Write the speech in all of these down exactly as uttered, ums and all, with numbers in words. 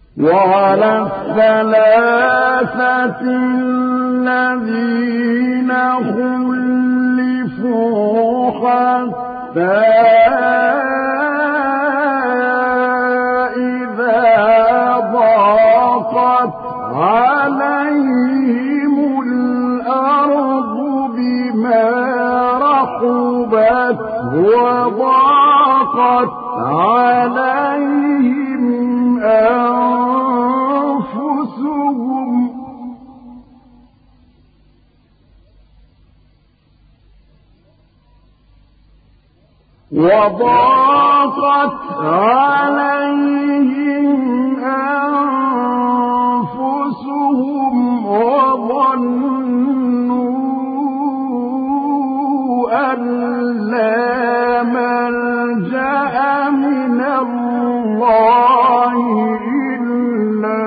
وعلى الثلاثة الذين خلفوا حتى إذا ضاقت عليهم الأرض بما رحبت وضاقت عليهم أنفسهم وضاقت عليهم أنفسهم وظنوا أن لا ملجأ من الله إلا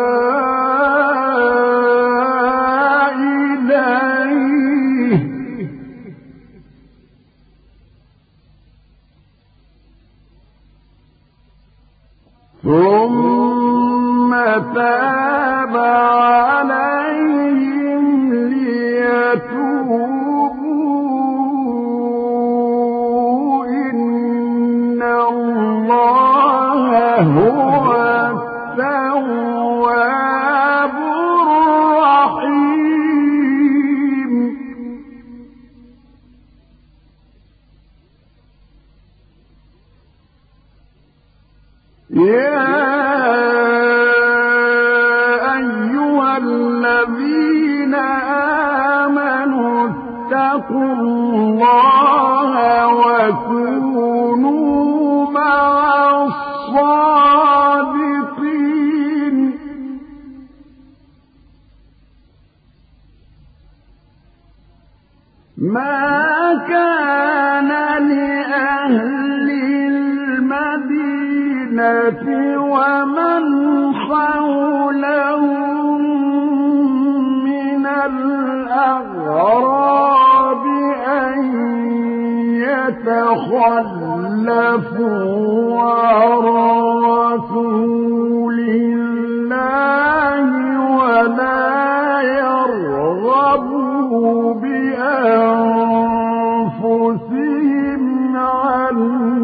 إليه ثم تاب عليهم ليتوبوا إن الله هو التواب الرحيم. يا أيها الذين آمنوا اتقوا الله وكونوا مع الصادقين. ما كان لأهل المدينة ومن حولهم من الأعراب أن يتخلفوا عن رسول الله ولا يرغبوا بأنفسهم عن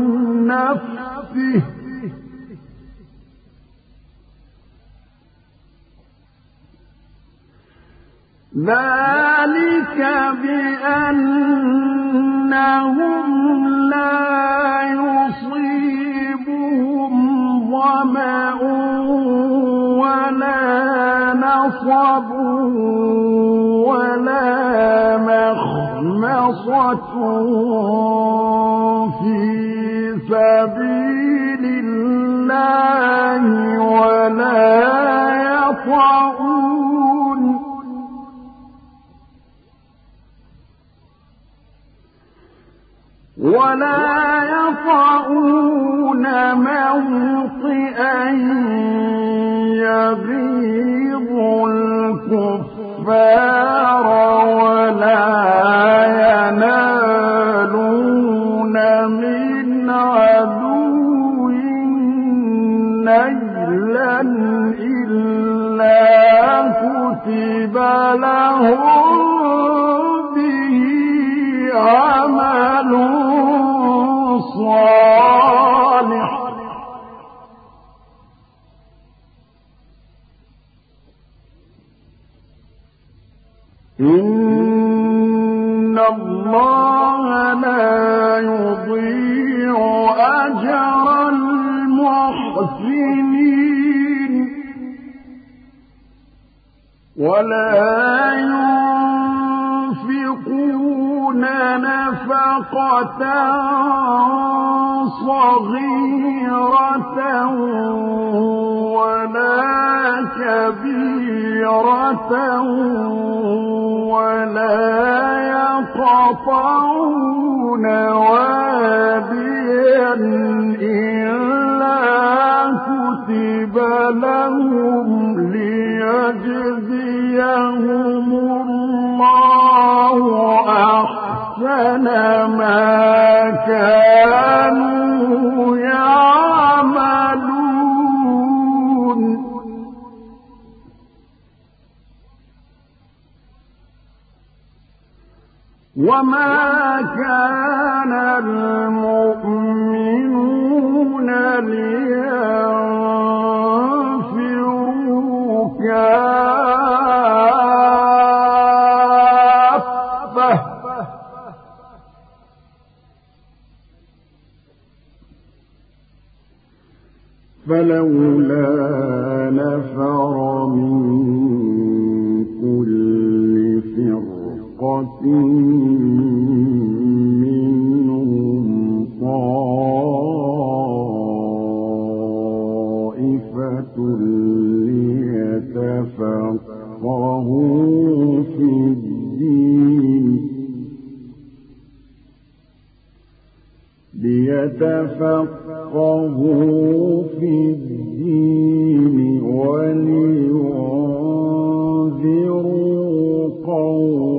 نفسه ذلك بأنهم لا يصيبهم ظمأ ولا نصب ولا مخمصة في سبيل الله ولا يطعون ولا يطعون موطئا يغيظ الكفار ولا ينالون من عدو نيلا إلا كتب لهم به عمل صالح إن الله لا يضيع أجر المحسنين ولا ينفقون نفقة صغيرة ولا كبيرة ولا يقطعون واديا إلا كتب لهم ليجزيهم الله أحسن ما كانوا يعملون وما كان المؤمنون لينفروا كافة فلولا نفر من كل فرقة منهم طائفة ليتفقهوا في الدين ليتفقهوا في الدين ولينذروا قومهم